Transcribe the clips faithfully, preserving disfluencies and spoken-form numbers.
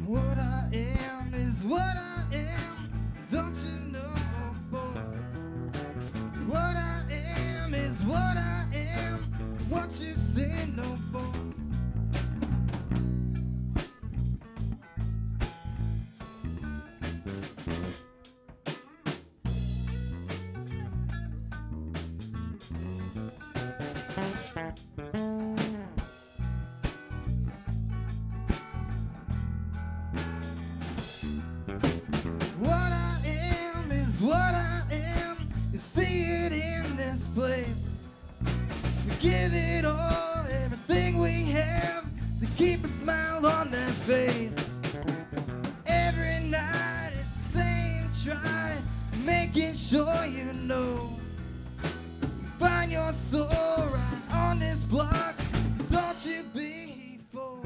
What I am is what I am, don't you know, boy? What I am is what I am, what you say, no, boy. What I am is what I am. You see it in this place. We give it all, everything we have, to keep a smile on that face. Every night it's the same try, making sure you know. Find your soul right on this block, don't you be fooled.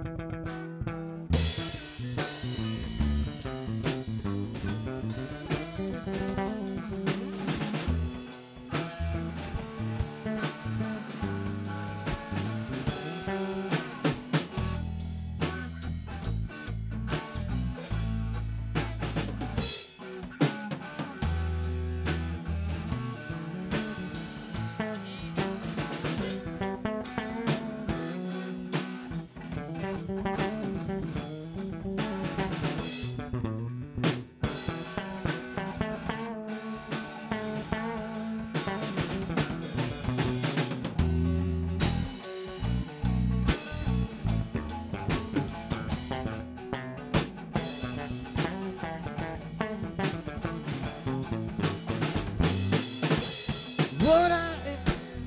What I am.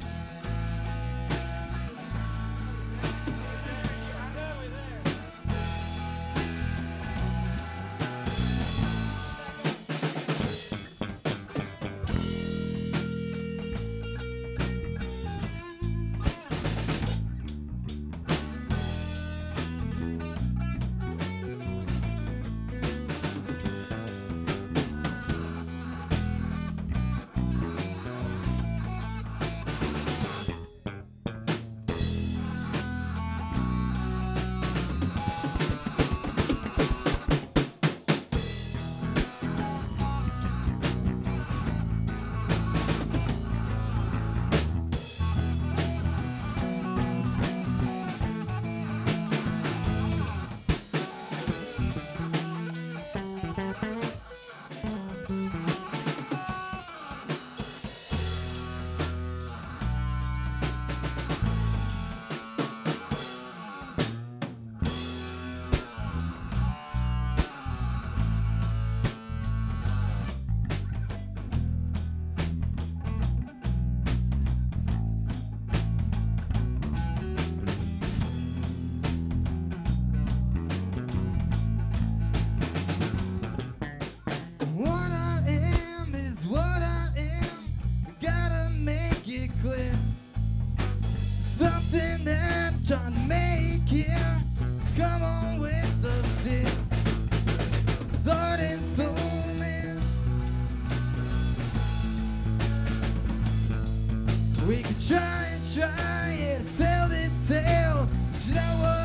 What I am is what I am. Gotta make it clear. Something that I'm trying to make here. Come on with us, dear. Heart and soul, man. We can try and try and tell this tale. You know what?